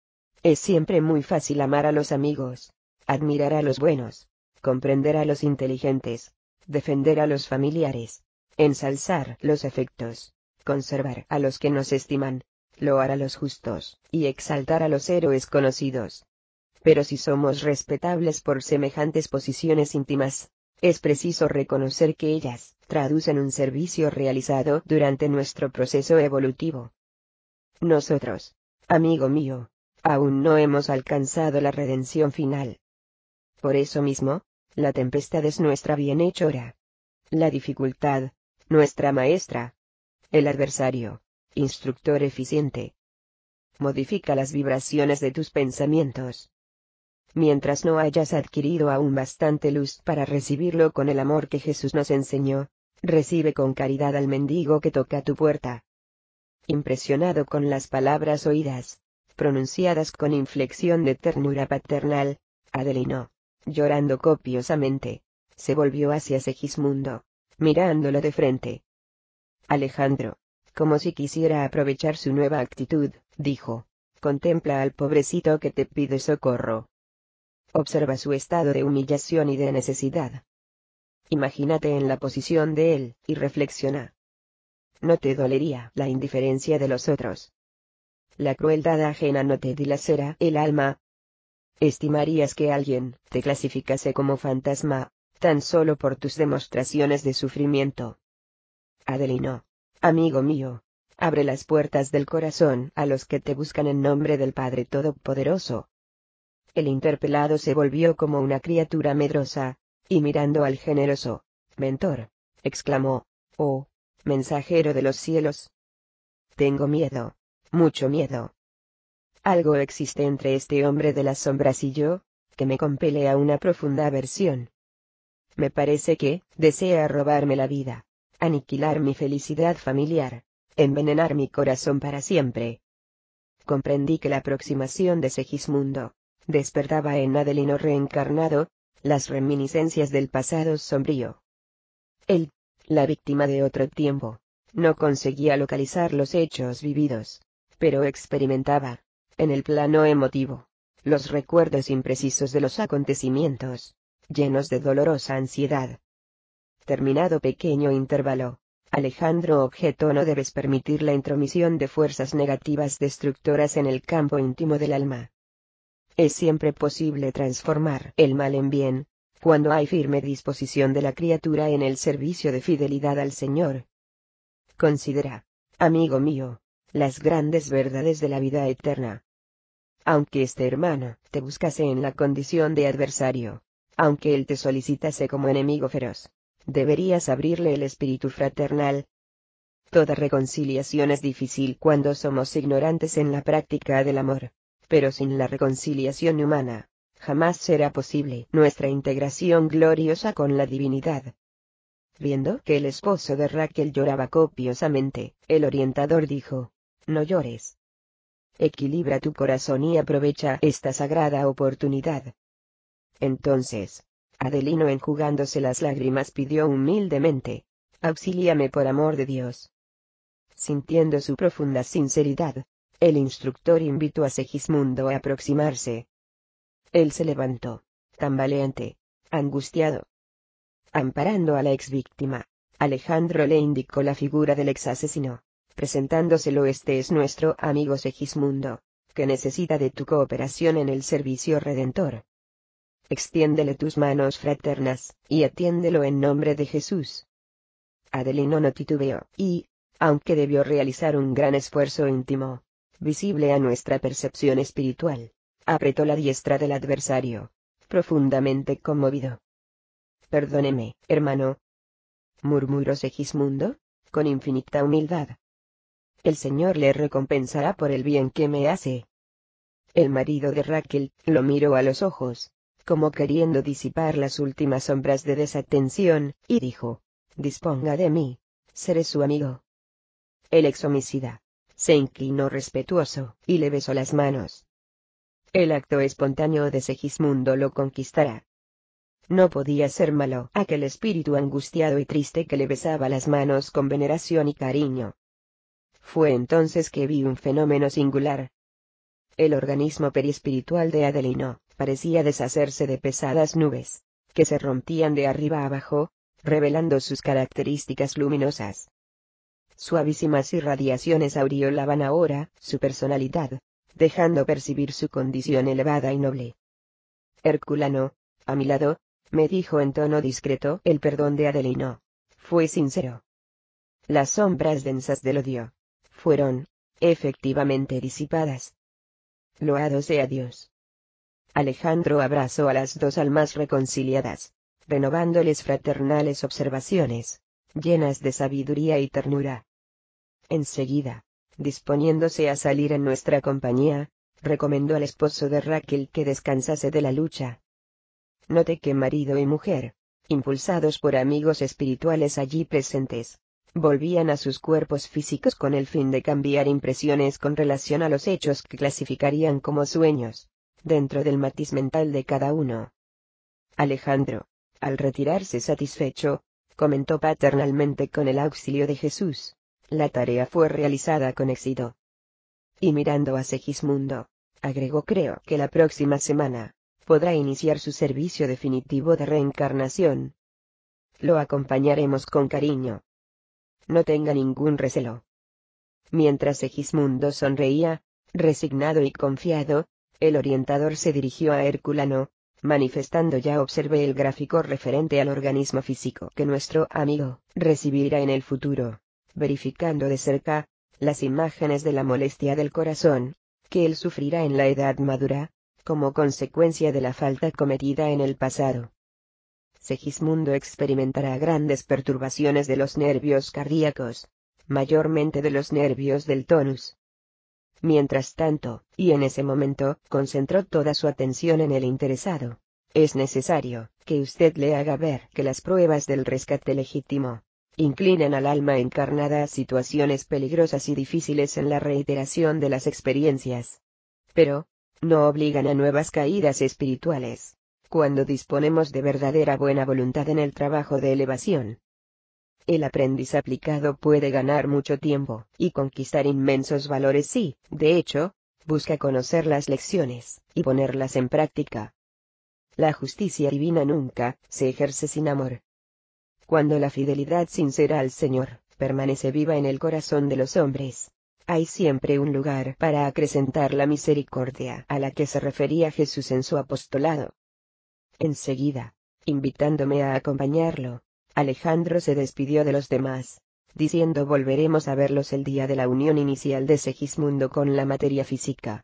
Es siempre muy fácil amar a los amigos, admirar a los buenos, comprender a los inteligentes, defender a los familiares, ensalzar los afectos, conservar a los que nos estiman, loar a los justos, y exaltar a los héroes conocidos. Pero si somos respetables por semejantes posiciones íntimas, es preciso reconocer que ellas traducen un servicio realizado durante nuestro proceso evolutivo. Nosotros, amigo mío, aún no hemos alcanzado la redención final. Por eso mismo, la tempestad es nuestra bienhechora. La dificultad, nuestra maestra. El adversario, instructor eficiente. Modifica las vibraciones de tus pensamientos. Mientras no hayas adquirido aún bastante luz para recibirlo con el amor que Jesús nos enseñó, recibe con caridad al mendigo que toca tu puerta». Impresionado con las palabras oídas, pronunciadas con inflexión de ternura paternal, Adelino, llorando copiosamente, se volvió hacia Segismundo, mirándolo de frente. «Alejandro», como si quisiera aprovechar su nueva actitud, dijo: «contempla al pobrecito que te pide socorro. Observa su estado de humillación y de necesidad. Imagínate en la posición de él, y reflexiona. ¿No te dolería la indiferencia de los otros? ¿La crueldad ajena no te dilacera el alma? ¿Estimarías que alguien te clasificase como fantasma, tan solo por tus demostraciones de sufrimiento? Adelino, amigo mío, abre las puertas del corazón a los que te buscan en nombre del Padre Todopoderoso». El interpelado se volvió como una criatura medrosa, y mirando al generoso mentor, exclamó: «Oh, mensajero de los cielos, tengo miedo, mucho miedo. Algo existe entre este hombre de las sombras y yo, que me compele a una profunda aversión. Me parece que desea robarme la vida, aniquilar mi felicidad familiar, envenenar mi corazón para siempre». Comprendí que la aproximación de Segismundo despertaba en Adelino reencarnado las reminiscencias del pasado sombrío. Él, la víctima de otro tiempo, no conseguía localizar los hechos vividos, pero experimentaba, en el plano emotivo, los recuerdos imprecisos de los acontecimientos, llenos de dolorosa ansiedad. Terminado pequeño intervalo, Alejandro objetó: «No debes permitir la intromisión de fuerzas negativas destructoras en el campo íntimo del alma. Es siempre posible transformar el mal en bien, cuando hay firme disposición de la criatura en el servicio de fidelidad al Señor. Considera, amigo mío, las grandes verdades de la vida eterna. Aunque este hermano te buscase en la condición de adversario, aunque él te solicitase como enemigo feroz, deberías abrirle el espíritu fraternal. Toda reconciliación es difícil cuando somos ignorantes en la práctica del amor, pero sin la reconciliación humana, jamás será posible nuestra integración gloriosa con la divinidad. Viendo que el esposo de Raquel lloraba copiosamente, el orientador dijo: no llores. Equilibra tu corazón y aprovecha esta sagrada oportunidad. Entonces, Adelino, enjugándose las lágrimas, pidió humildemente: auxíliame por amor de Dios. Sintiendo su profunda sinceridad, el instructor invitó a Segismundo a aproximarse. Él se levantó, tambaleante, angustiado. Amparando a la ex víctima, Alejandro le indicó la figura del ex asesino, presentándoselo: este es nuestro amigo Segismundo, que necesita de tu cooperación en el servicio redentor. Extiéndele tus manos fraternas, y atiéndelo en nombre de Jesús. Adelino no titubeó, y, aunque debió realizar un gran esfuerzo íntimo, visible a nuestra percepción espiritual, apretó la diestra del adversario, profundamente conmovido. Perdóneme, hermano, murmuró Segismundo, con infinita humildad. El Señor le recompensará por el bien que me hace. El marido de Raquel lo miró a los ojos, como queriendo disipar las últimas sombras de desatención, y dijo: disponga de mí, seré su amigo. El ex homicida se inclinó respetuoso, y le besó las manos. El acto espontáneo de Segismundo lo conquistará. No podía ser malo aquel espíritu angustiado y triste que le besaba las manos con veneración y cariño. Fue entonces que vi un fenómeno singular. El organismo perispiritual de Adelino parecía deshacerse de pesadas nubes, que se rompían de arriba abajo, revelando sus características luminosas. Suavísimas irradiaciones aureolaban ahora su personalidad, dejando percibir su condición elevada y noble. Herculano, a mi lado, me dijo en tono discreto el perdón de Adelino. Fue sincero. Las sombras densas del odio fueron, efectivamente, disipadas. Loado sea Dios. Alejandro abrazó a las dos almas reconciliadas, renovándoles fraternales observaciones, llenas de sabiduría y ternura. Enseguida, disponiéndose a salir en nuestra compañía, recomendó al esposo de Raquel que descansase de la lucha. Noté que marido y mujer, impulsados por amigos espirituales allí presentes, volvían a sus cuerpos físicos con el fin de cambiar impresiones con relación a los hechos que clasificarían como sueños, dentro del matiz mental de cada uno. Alejandro, al retirarse satisfecho, comentó paternalmente: con el auxilio de Jesús, la tarea fue realizada con éxito. Y mirando a Segismundo, agregó: creo que la próxima semana podrá iniciar su servicio definitivo de reencarnación. Lo acompañaremos con cariño. No tenga ningún recelo. Mientras Segismundo sonreía, resignado y confiado, el orientador se dirigió a Herculano, manifestando: ya observé el gráfico referente al organismo físico que nuestro amigo recibirá en el futuro, verificando de cerca las imágenes de la molestia del corazón que él sufrirá en la edad madura, como consecuencia de la falta cometida en el pasado. Segismundo experimentará grandes perturbaciones de los nervios cardíacos, mayormente de los nervios del tonus. Mientras tanto, y en ese momento, concentró toda su atención en el interesado. Es necesario que usted le haga ver que las pruebas del rescate legítimo inclinan al alma encarnada a situaciones peligrosas y difíciles en la reiteración de las experiencias. Pero, no obligan a nuevas caídas espirituales, cuando disponemos de verdadera buena voluntad en el trabajo de elevación. El aprendiz aplicado puede ganar mucho tiempo y conquistar inmensos valores si, de hecho, busca conocer las lecciones y ponerlas en práctica. La justicia divina nunca se ejerce sin amor. Cuando la fidelidad sincera al Señor permanece viva en el corazón de los hombres, hay siempre un lugar para acrecentar la misericordia a la que se refería Jesús en su apostolado. Enseguida, invitándome a acompañarlo, Alejandro se despidió de los demás, diciendo: volveremos a verlos el día de la unión inicial de Segismundo con la materia física.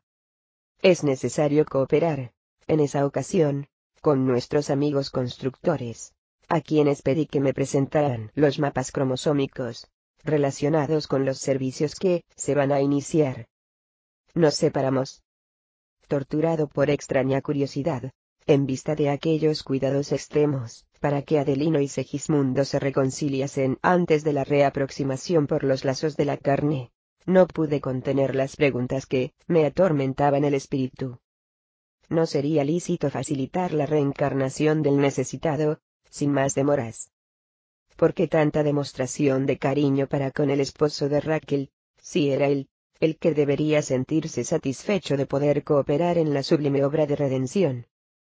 Es necesario cooperar, en esa ocasión, con nuestros amigos constructores, a quienes pedí que me presentaran los mapas cromosómicos, relacionados con los servicios que se van a iniciar. Nos separamos. torturado por extraña curiosidad, en vista de aquellos cuidados extremos, para que Adelino y Segismundo se reconciliasen antes de la reaproximación por los lazos de la carne, no pude contener las preguntas que me atormentaban el espíritu. ¿No sería lícito facilitar la reencarnación del necesitado, sin más demoras? ¿Por qué tanta demostración de cariño para con el esposo de Raquel, si era él, el que debería sentirse satisfecho de poder cooperar en la sublime obra de redención?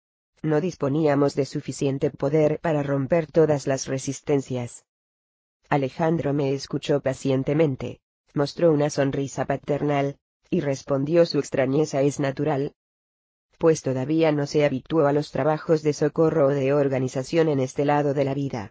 No disponíamos de suficiente poder para romper todas las resistencias. Alejandro me escuchó pacientemente, mostró una sonrisa paternal, y respondió: su extrañeza es natural, pues todavía no se habituó a los trabajos de socorro o de organización en este lado de la vida.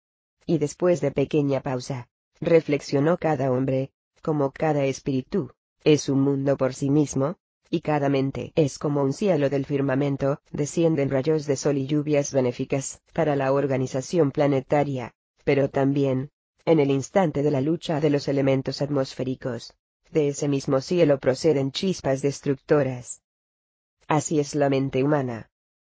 Y después de pequeña pausa, reflexionó: cada hombre, como cada espíritu, es un mundo por sí mismo, y cada mente es como un cielo del firmamento, descienden rayos de sol y lluvias benéficas para la organización planetaria, pero también, en el instante de la lucha de los elementos atmosféricos, de ese mismo cielo proceden chispas destructoras. Así es la mente humana.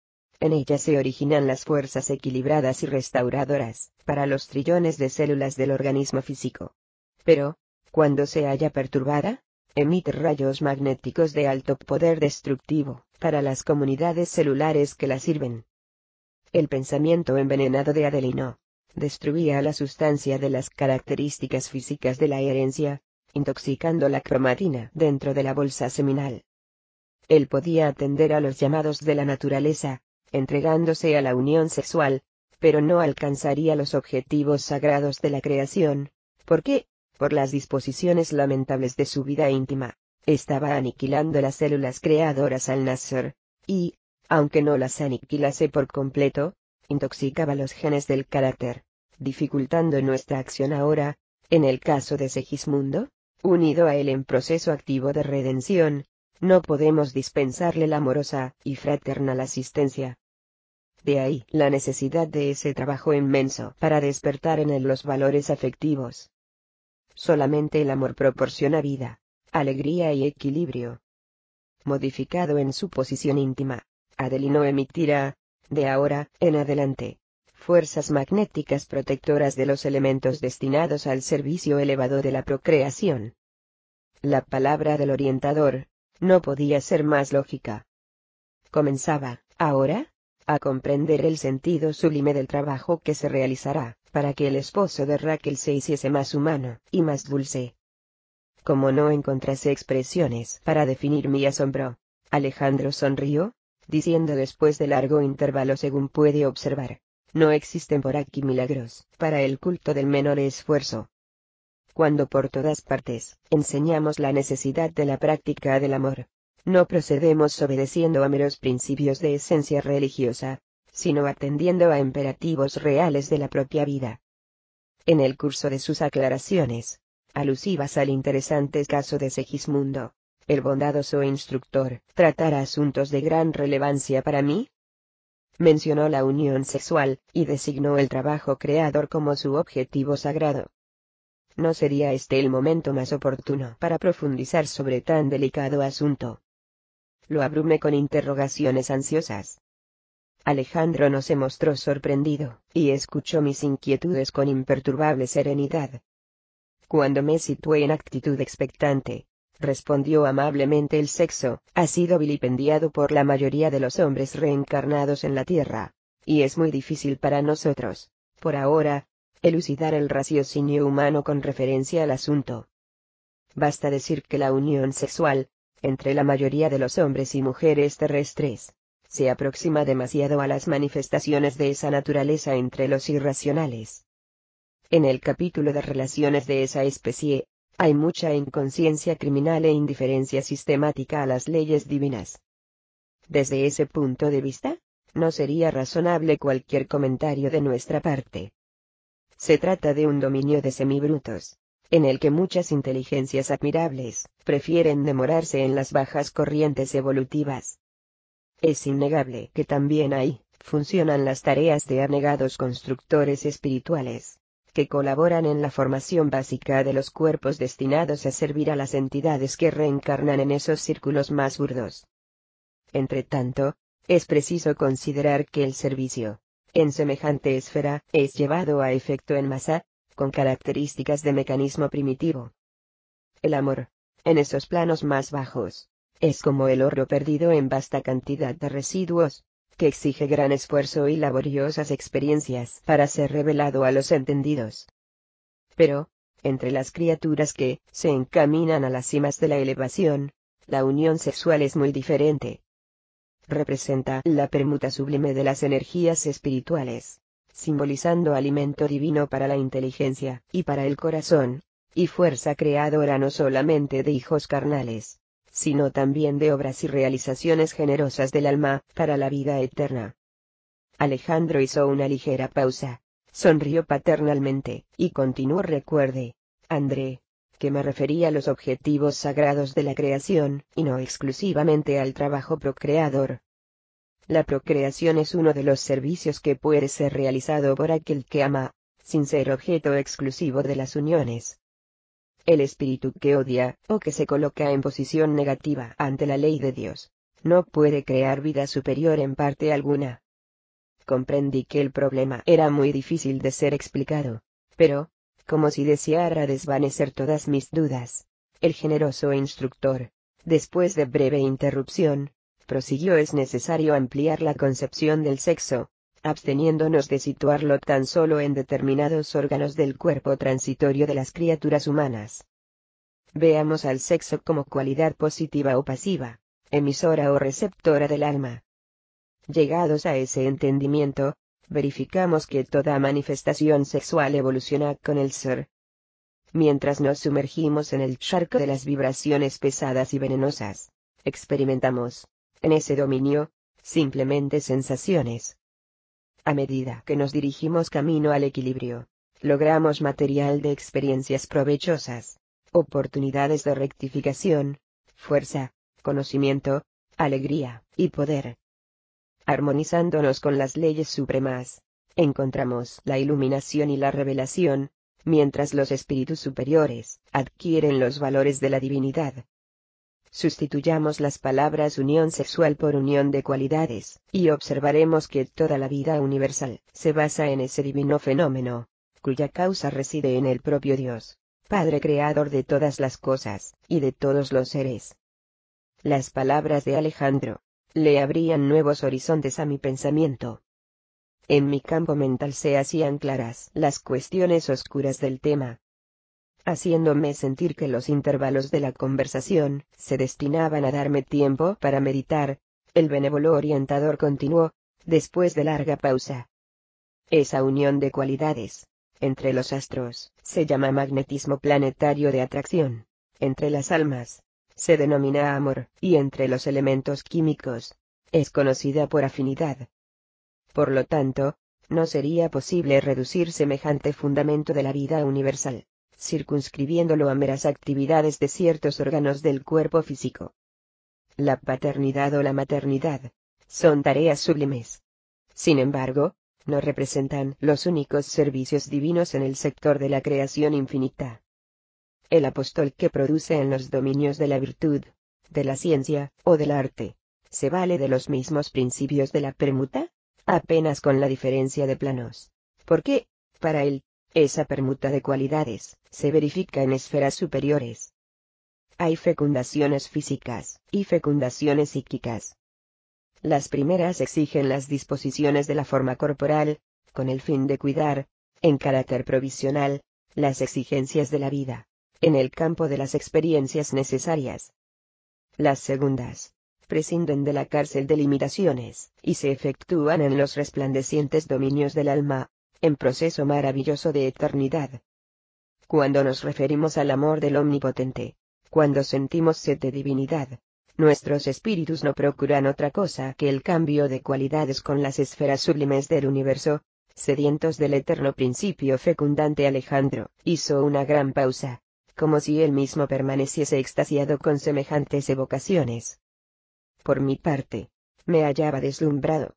En ella se originan las fuerzas equilibradas y restauradoras, para los trillones de células del organismo físico. Pero, cuando se halla perturbada, emite rayos magnéticos de alto poder destructivo, para las comunidades celulares que la sirven. El pensamiento envenenado de Adelino destruía la sustancia de las características físicas de la herencia, intoxicando la cromatina dentro de la bolsa seminal. Él podía atender a los llamados de la naturaleza, entregándose a la unión sexual, pero no alcanzaría los objetivos sagrados de la creación, porque, por las disposiciones lamentables de su vida íntima, estaba aniquilando las células creadoras al nacer, y, aunque no las aniquilase por completo, intoxicaba los genes del carácter, dificultando nuestra acción ahora, en el caso de Segismundo, unido a él en proceso activo de redención. No podemos dispensarle la amorosa y fraternal asistencia. De ahí la necesidad de ese trabajo inmenso para despertar en él los valores afectivos. Solamente el amor proporciona vida, alegría y equilibrio. Modificado en su posición íntima, Adelino emitirá, de ahora en adelante, fuerzas magnéticas protectoras de los elementos destinados al servicio elevado de la procreación. La palabra del orientador no podía ser más lógica. Comenzaba, ahora, a comprender el sentido sublime del trabajo que se realizará, para que el esposo de Raquel se hiciese más humano y más dulce. Como no encontrase expresiones para definir mi asombro, Alejandro sonrió, diciendo después de largo intervalo: según puede observar, no existen por aquí milagros para el culto del menor esfuerzo. Cuando por todas partes enseñamos la necesidad de la práctica del amor, no procedemos obedeciendo a meros principios de esencia religiosa, sino atendiendo a imperativos reales de la propia vida. En el curso de sus aclaraciones, alusivas al interesante caso de Segismundo, el bondadoso instructor tratará asuntos de gran relevancia para mí. Mencionó la unión sexual, y designó el trabajo creador como su objetivo sagrado. ¿No sería este el momento más oportuno para profundizar sobre tan delicado asunto? Lo abrumé con interrogaciones ansiosas. Alejandro no se mostró sorprendido, y escuchó mis inquietudes con imperturbable serenidad. Cuando me situé en actitud expectante, respondió amablemente: el sexo ha sido vilipendiado por la mayoría de los hombres reencarnados en la tierra, y es muy difícil para nosotros, por ahora, elucidar el raciocinio humano con referencia al asunto. Basta decir que la unión sexual, entre la mayoría de los hombres y mujeres terrestres, se aproxima demasiado a las manifestaciones de esa naturaleza entre los irracionales. En el capítulo de relaciones de esa especie, hay mucha inconsciencia criminal e indiferencia sistemática a las leyes divinas. Desde ese punto de vista, no sería razonable cualquier comentario de nuestra parte. Se trata de un dominio de semibrutos, en el que muchas inteligencias admirables prefieren demorarse en las bajas corrientes evolutivas. Es innegable que también ahí funcionan las tareas de abnegados constructores espirituales, que colaboran en la formación básica de los cuerpos destinados a servir a las entidades que reencarnan en esos círculos más burdos. Entretanto, es preciso considerar que el servicio, en semejante esfera, es llevado a efecto en masa, con características de mecanismo primitivo. El amor, en esos planos más bajos, es como el oro perdido en vasta cantidad de residuos, que exige gran esfuerzo y laboriosas experiencias para ser revelado a los entendidos. Pero, entre las criaturas que se encaminan a las cimas de la elevación, la unión sexual es muy diferente. Representa la permuta sublime de las energías espirituales, simbolizando alimento divino para la inteligencia y para el corazón, y fuerza creadora no solamente de hijos carnales, sino también de obras y realizaciones generosas del alma para la vida eterna. Alejandro hizo una ligera pausa, sonrió paternalmente, y continuó: recuerde, André, que me refería a los objetivos sagrados de la creación, y no exclusivamente al trabajo procreador. La procreación es uno de los servicios que puede ser realizado por aquel que ama, sin ser objeto exclusivo de las uniones. El espíritu que odia, o que se coloca en posición negativa ante la ley de Dios, no puede crear vida superior en parte alguna. Comprendí que el problema era muy difícil de ser explicado, pero, como si deseara desvanecer todas mis dudas, el generoso instructor, después de breve interrupción, prosiguió: es necesario ampliar la concepción del sexo, absteniéndonos de situarlo tan solo en determinados órganos del cuerpo transitorio de las criaturas humanas. Veamos al sexo como cualidad positiva o pasiva, emisora o receptora del alma. Llegados a ese entendimiento, verificamos que toda manifestación sexual evoluciona con el ser. Mientras nos sumergimos en el charco de las vibraciones pesadas y venenosas, experimentamos, en ese dominio, simplemente sensaciones. A medida que nos dirigimos camino al equilibrio, logramos material de experiencias provechosas, oportunidades de rectificación, fuerza, conocimiento, alegría y poder. Armonizándonos con las leyes supremas, encontramos la iluminación y la revelación, mientras los espíritus superiores adquieren los valores de la divinidad. Sustituyamos las palabras unión sexual por unión de cualidades, y observaremos que toda la vida universal se basa en ese divino fenómeno, cuya causa reside en el propio Dios, Padre creador de todas las cosas, y de todos los seres. Las palabras de Alejandro le abrían nuevos horizontes a mi pensamiento. En mi campo mental se hacían claras las cuestiones oscuras del tema, haciéndome sentir que los intervalos de la conversación se destinaban a darme tiempo para meditar. El benévolo orientador continuó, después de larga pausa. Esa unión de cualidades, entre los astros, se llama magnetismo planetario de atracción. Entre las almas, se denomina amor, y entre los elementos químicos, es conocida por afinidad. Por lo tanto, no sería posible reducir semejante fundamento de la vida universal, circunscribiéndolo a meras actividades de ciertos órganos del cuerpo físico. La paternidad o la maternidad son tareas sublimes. Sin embargo, no representan los únicos servicios divinos en el sector de la creación infinita. El apóstol que produce en los dominios de la virtud, de la ciencia o del arte, ¿se vale de los mismos principios de la permuta? Apenas con la diferencia de planos. Porque, para él, esa permuta de cualidades se verifica en esferas superiores. Hay fecundaciones físicas y fecundaciones psíquicas. Las primeras exigen las disposiciones de la forma corporal, con el fin de cuidar, en carácter provisional, las exigencias de la vida, en el campo de las experiencias necesarias. Las segundas prescinden de la cárcel de limitaciones, y se efectúan en los resplandecientes dominios del alma, en proceso maravilloso de eternidad. Cuando nos referimos al amor del Omnipotente, cuando sentimos sed de divinidad, nuestros espíritus no procuran otra cosa que el cambio de cualidades con las esferas sublimes del universo. Sedientos del eterno principio fecundante, Alejandro hizo una gran pausa, como si él mismo permaneciese extasiado con semejantes evocaciones. Por mi parte, me hallaba deslumbrado.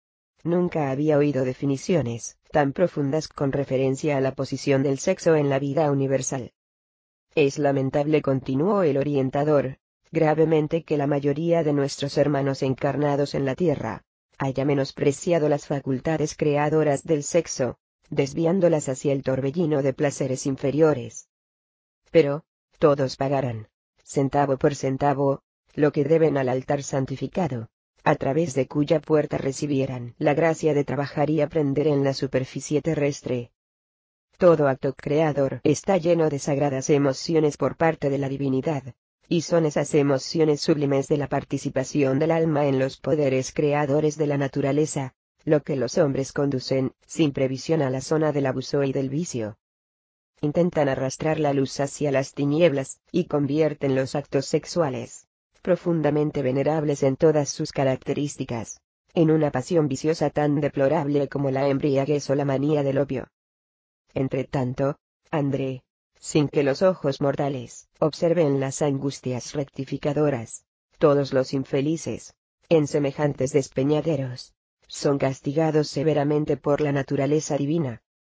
Nunca había oído definiciones tan profundas con referencia a la posición del sexo en la vida universal. Es lamentable, continuó el orientador, gravemente que la mayoría de nuestros hermanos encarnados en la tierra haya menospreciado las facultades creadoras del sexo, desviándolas hacia el torbellino de placeres inferiores. Pero, todos pagarán, centavo por centavo, lo que deben al altar santificado, a través de cuya puerta recibieran la gracia de trabajar y aprender en la superficie terrestre. Todo acto creador está lleno de sagradas emociones por parte de la divinidad, y son esas emociones sublimes de la participación del alma en los poderes creadores de la naturaleza, lo que los hombres conducen, sin previsión, a la zona del abuso y del vicio. Intentan arrastrar la luz hacia las tinieblas, y convierten los actos sexuales, profundamente venerables en todas sus características, en una pasión viciosa tan deplorable como la embriaguez o la manía del opio. Entretanto, André, sin que los ojos mortales observen las angustias rectificadoras, todos los infelices, en semejantes despeñaderos, son castigados severamente por la naturaleza divina.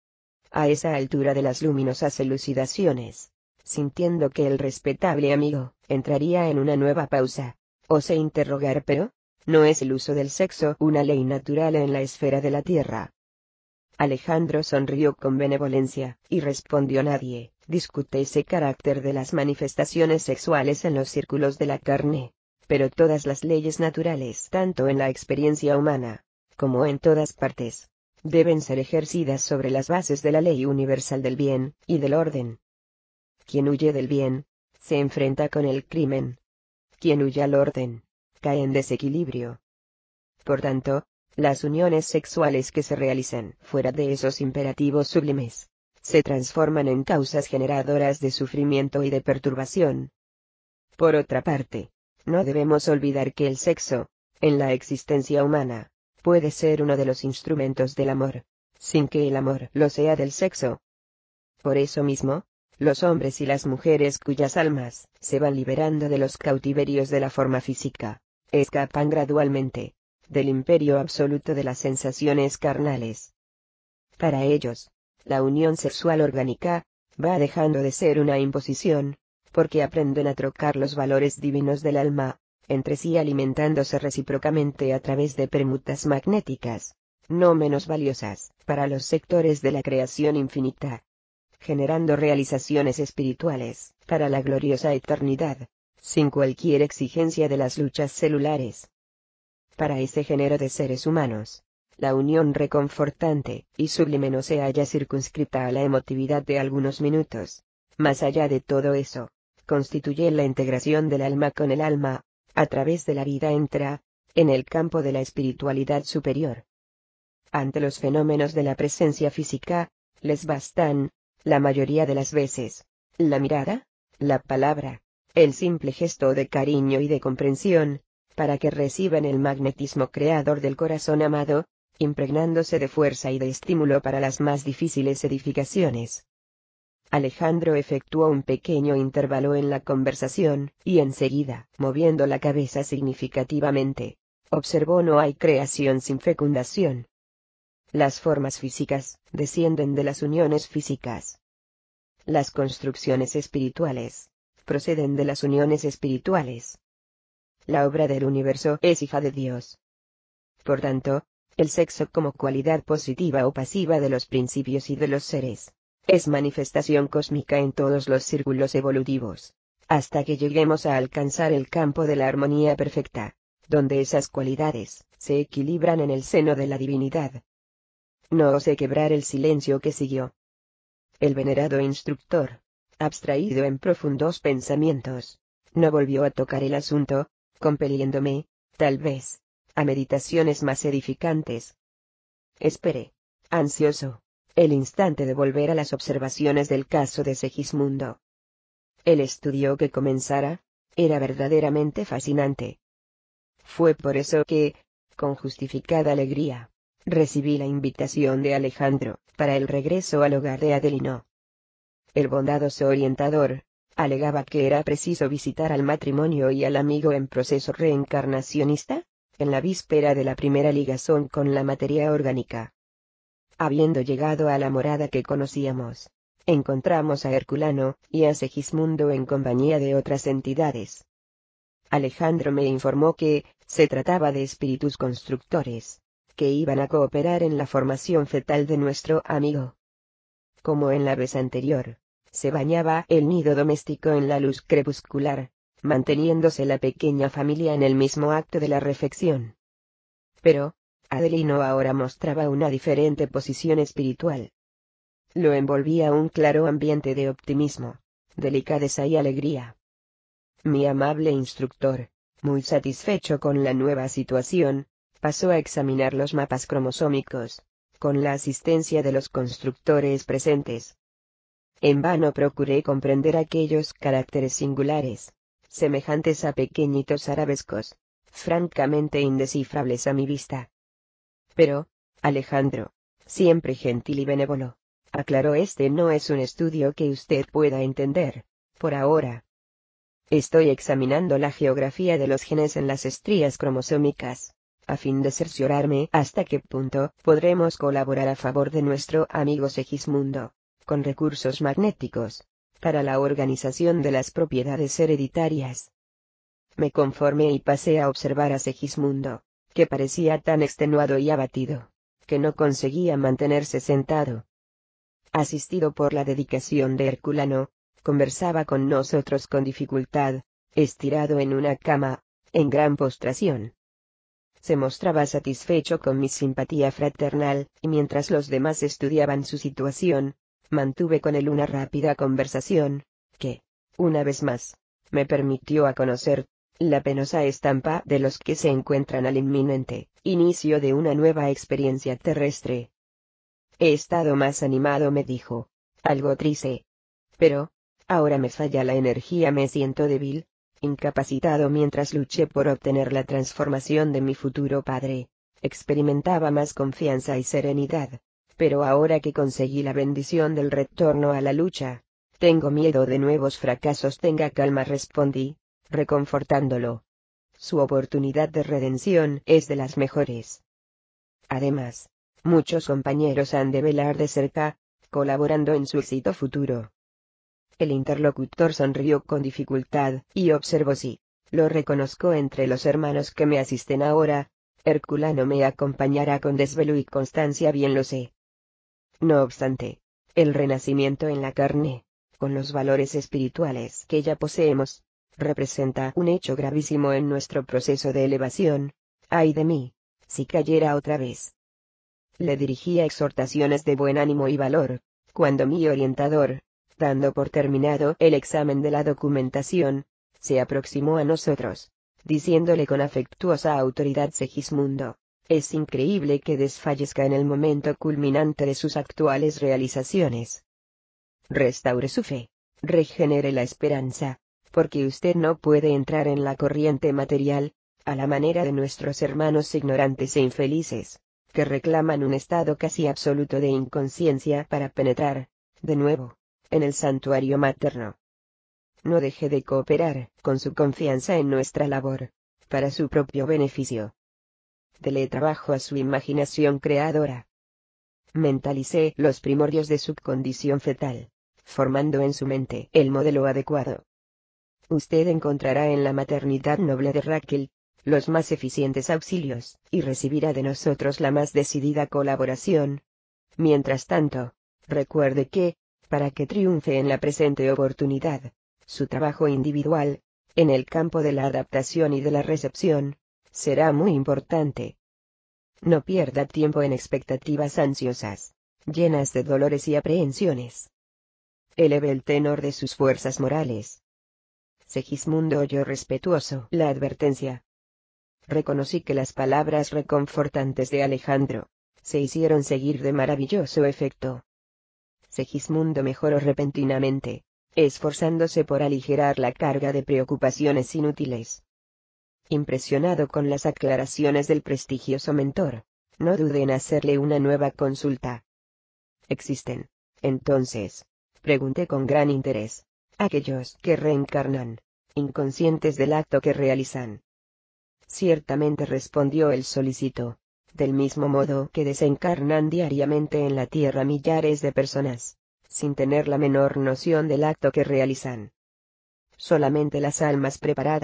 A esa altura de las luminosas elucidaciones, sintiendo que el respetable amigo entraría en una nueva pausa, osé interrogar: pero, ¿no es el uso del sexo una ley natural en la esfera de la tierra? Alejandro sonrió con benevolencia, y respondió: nadie discute ese carácter de las manifestaciones sexuales en los círculos de la carne, pero todas las leyes naturales, tanto en la experiencia humana, como en todas partes, deben ser ejercidas sobre las bases de la ley universal del bien y del orden. Quien huye del bien, se enfrenta con el crimen. Quien huye al orden, cae en desequilibrio. Por tanto, las uniones sexuales que se realicen fuera de esos imperativos sublimes, se transforman en causas generadoras de sufrimiento y de perturbación. Por otra parte, no debemos olvidar que el sexo, en la existencia humana, puede ser uno de los instrumentos del amor, sin que el amor lo sea del sexo. Por eso mismo, los hombres y las mujeres cuyas almas se van liberando de los cautiverios de la forma física, escapan gradualmente del imperio absoluto de las sensaciones carnales. Para ellos, la unión sexual orgánica va dejando de ser una imposición, porque aprenden a trocar los valores divinos del alma entre sí, alimentándose recíprocamente a través de permutas magnéticas, no menos valiosas para los sectores de la creación infinita, generando realizaciones espirituales para la gloriosa eternidad, sin cualquier exigencia de las luchas celulares. Para ese género de seres humanos, la unión reconfortante y sublime no se halla circunscrita a la emotividad de algunos minutos. Más allá de todo eso, constituye la integración del alma con el alma, a través de la vida entra, en el campo de la espiritualidad superior. Ante los fenómenos de la presencia física, les bastan, la mayoría de las veces, la mirada, la palabra, el simple gesto de cariño y de comprensión, para que reciban el magnetismo creador del corazón amado, impregnándose de fuerza y de estímulo para las más difíciles edificaciones. Alejandro efectuó un pequeño intervalo en la conversación, y enseguida, moviendo la cabeza significativamente, observó: no hay creación sin fecundación. Las formas físicas descienden de las uniones físicas. Las construcciones espirituales proceden de las uniones espirituales. La obra del universo es hija de Dios. Por tanto, el sexo como cualidad positiva o pasiva de los principios y de los seres, es manifestación cósmica en todos los círculos evolutivos, hasta que lleguemos a alcanzar el campo de la armonía perfecta, donde esas cualidades se equilibran en el seno de la divinidad. No osé quebrar el silencio que siguió. El venerado instructor, abstraído en profundos pensamientos, no volvió a tocar el asunto, compeliéndome, tal vez, a meditaciones más edificantes. Esperé, ansioso, el instante de volver a las observaciones del caso de Segismundo. El estudio que comenzara era verdaderamente fascinante. Fue por eso que, con justificada alegría, recibí la invitación de Alejandro para el regreso al hogar de Adelino. El bondadoso orientador alegaba que era preciso visitar al matrimonio y al amigo en proceso reencarnacionista, en la víspera de la primera ligazón con la materia orgánica. Habiendo llegado a la morada que conocíamos, encontramos a Herculano y a Segismundo en compañía de otras entidades. Alejandro me informó que, se trataba de espíritus constructores, que iban a cooperar en la formación fetal de nuestro amigo. Como en la vez anterior, se bañaba el nido doméstico en la luz crepuscular, manteniéndose la pequeña familia en el mismo acto de la refección. Pero, Adelino ahora mostraba una diferente posición espiritual. Lo envolvía un claro ambiente de optimismo, delicadeza y alegría. Mi amable instructor, muy satisfecho con la nueva situación, pasó a examinar los mapas cromosómicos, con la asistencia de los constructores presentes. En vano procuré comprender aquellos caracteres singulares, semejantes a pequeñitos arabescos, francamente indescifrables a mi vista. Pero, Alejandro, siempre gentil y benévolo, aclaró, este no es un estudio que usted pueda entender, por ahora. Estoy examinando la geografía de los genes en las estrías cromosómicas, a fin de cerciorarme hasta qué punto podremos colaborar a favor de nuestro amigo Segismundo, con recursos magnéticos, para la organización de las propiedades hereditarias. Me conformé y pasé a observar a Segismundo, que parecía tan extenuado y abatido, que no conseguía mantenerse sentado. Asistido por la dedicación de Herculano, conversaba con nosotros con dificultad, estirado en una cama, en gran postración. Se mostraba satisfecho con mi simpatía fraternal, y mientras los demás estudiaban su situación, mantuve con él una rápida conversación, que, una vez más, me permitió a conocer la penosa estampa de los que se encuentran al inminente inicio de una nueva experiencia terrestre. He estado más animado, me dijo, algo triste. Pero, ahora me falla la energía, me siento débil, incapacitado. Mientras luché por obtener la transformación de mi futuro padre, experimentaba más confianza y serenidad, pero ahora que conseguí la bendición del retorno a la lucha, tengo miedo de nuevos fracasos. Tenga calma, respondí, reconfortándolo. Su oportunidad de redención es de las mejores. Además, muchos compañeros han de velar de cerca, colaborando en su éxito futuro. El interlocutor sonrió con dificultad, y observó si lo reconozco entre los hermanos que me asisten ahora. Herculano me acompañará con desvelo y constancia, bien lo sé. No obstante, el renacimiento en la carne, con los valores espirituales que ya poseemos, representa un hecho gravísimo en nuestro proceso de elevación. Ay de mí, si cayera otra vez. Le dirigía exhortaciones de buen ánimo y valor, cuando mi orientador, dando por terminado el examen de la documentación, se aproximó a nosotros, diciéndole con afectuosa autoridad: Segismundo, es increíble que desfallezca en el momento culminante de sus actuales realizaciones. Restaure su fe, regenere la esperanza, porque usted no puede entrar en la corriente material, a la manera de nuestros hermanos ignorantes e infelices, que reclaman un estado casi absoluto de inconsciencia para penetrar, de nuevo, en el santuario materno. No deje de cooperar con su confianza en nuestra labor, para su propio beneficio. Dele trabajo a su imaginación creadora. Mentalicé los primordios de su condición fetal, formando en su mente el modelo adecuado. Usted encontrará en la maternidad noble de Raquel los más eficientes auxilios, y recibirá de nosotros la más decidida colaboración. Mientras tanto, recuerde que, para que triunfe en la presente oportunidad, su trabajo individual, en el campo de la adaptación y de la recepción, será muy importante. No pierda tiempo en expectativas ansiosas, llenas de dolores y aprehensiones. Eleve el tenor de sus fuerzas morales. Segismundo oyó respetuoso la advertencia. Reconocí que las palabras reconfortantes de Alejandro se hicieron seguir de maravilloso efecto. Segismundo mejoró repentinamente, esforzándose por aligerar la carga de preocupaciones inútiles. Impresionado con las aclaraciones del prestigioso mentor, no dudé en hacerle una nueva consulta. ¿Existen, entonces, pregunté con gran interés, aquellos que reencarnan, inconscientes del acto que realizan? Ciertamente, respondió el solícito, del mismo modo que desencarnan diariamente en la tierra millares de personas, sin tener la menor noción del acto que realizan. Solamente las almas preparadas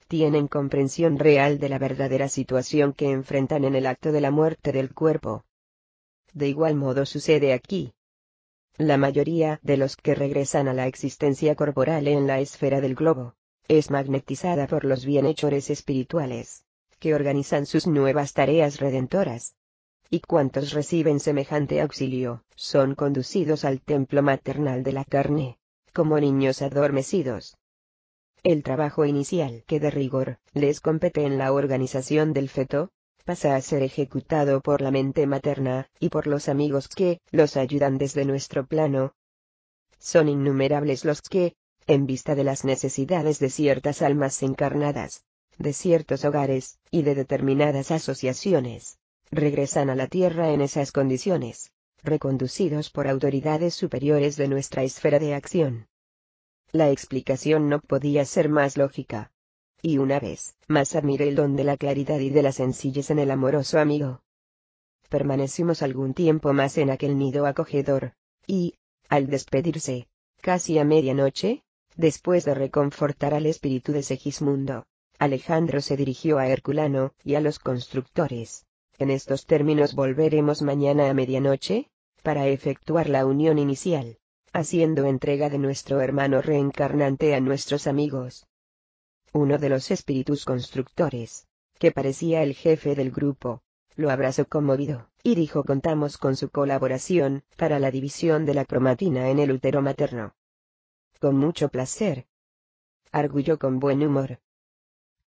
tienen comprensión real de la verdadera situación que enfrentan en el acto de la muerte del cuerpo. De igual modo sucede aquí. La mayoría de los que regresan a la existencia corporal en la esfera del globo, es magnetizada por los bienhechores espirituales, que organizan sus nuevas tareas redentoras. Y cuantos reciben semejante auxilio, son conducidos al templo maternal de la carne, como niños adormecidos. El trabajo inicial que de rigor les compete en la organización del feto, pasa a ser ejecutado por la mente materna, y por los amigos que los ayudan desde nuestro plano. Son innumerables los que, en vista de las necesidades de ciertas almas encarnadas, de ciertos hogares, y de determinadas asociaciones, regresan a la tierra en esas condiciones, reconducidos por autoridades superiores de nuestra esfera de acción. La explicación no podía ser más lógica. Y una vez más admiré el don de la claridad y de la sencillez en el amoroso amigo. Permanecimos algún tiempo más en aquel nido acogedor, y, al despedirse, casi a medianoche, después de reconfortar al espíritu de Segismundo, Alejandro se dirigió a Herculano y a los constructores. En estos términos volveremos mañana a medianoche, para efectuar la unión inicial, haciendo entrega de nuestro hermano reencarnante a nuestros amigos. Uno de los espíritus constructores, que parecía el jefe del grupo, lo abrazó conmovido, y dijo: contamos con su colaboración, para la división de la cromatina en el útero materno. Con mucho placer, arguyó con buen humor